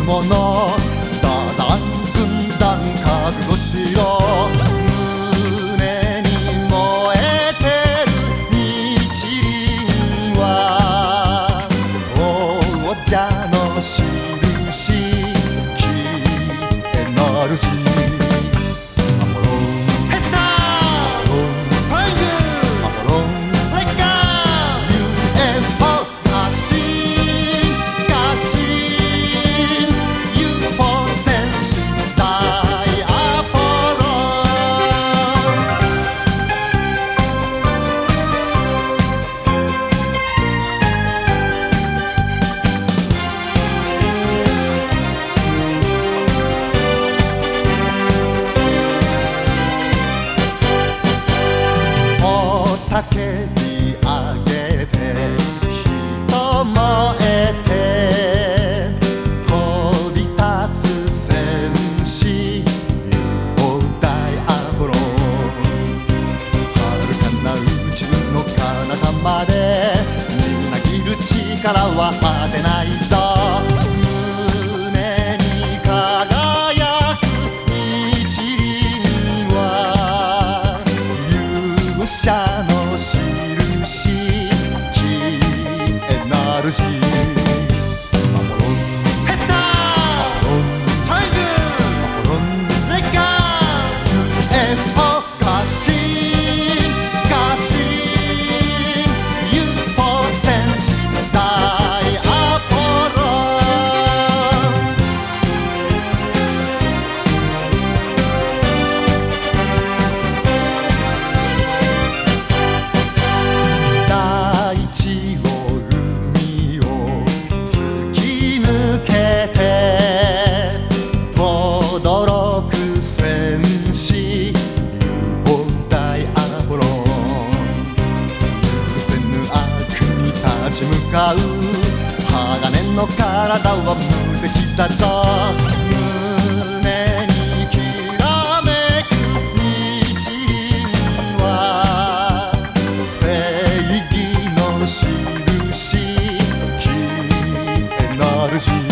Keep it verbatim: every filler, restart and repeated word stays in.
者ダザン軍団覚悟しろ胸に燃えてる日輪は王者の印キエナルジー叫び上げて人燃えて飛び立つ戦士雄大アポロン遥かな宇宙の彼方までみなぎる力は果てないぞ胸に輝く一輪は勇者の印キエナルジーアポロンヘッダーアポロンタイグアポロンレッガー ユーエフオー 過信過信 ユーフォー 戦士大アポロ大地を海を突き抜けて轟く戦士雄大アポロン許せぬ悪に立ち向かう鋼の体は無敵だぞ胸にきらめく日輪は正義の印キエナルジー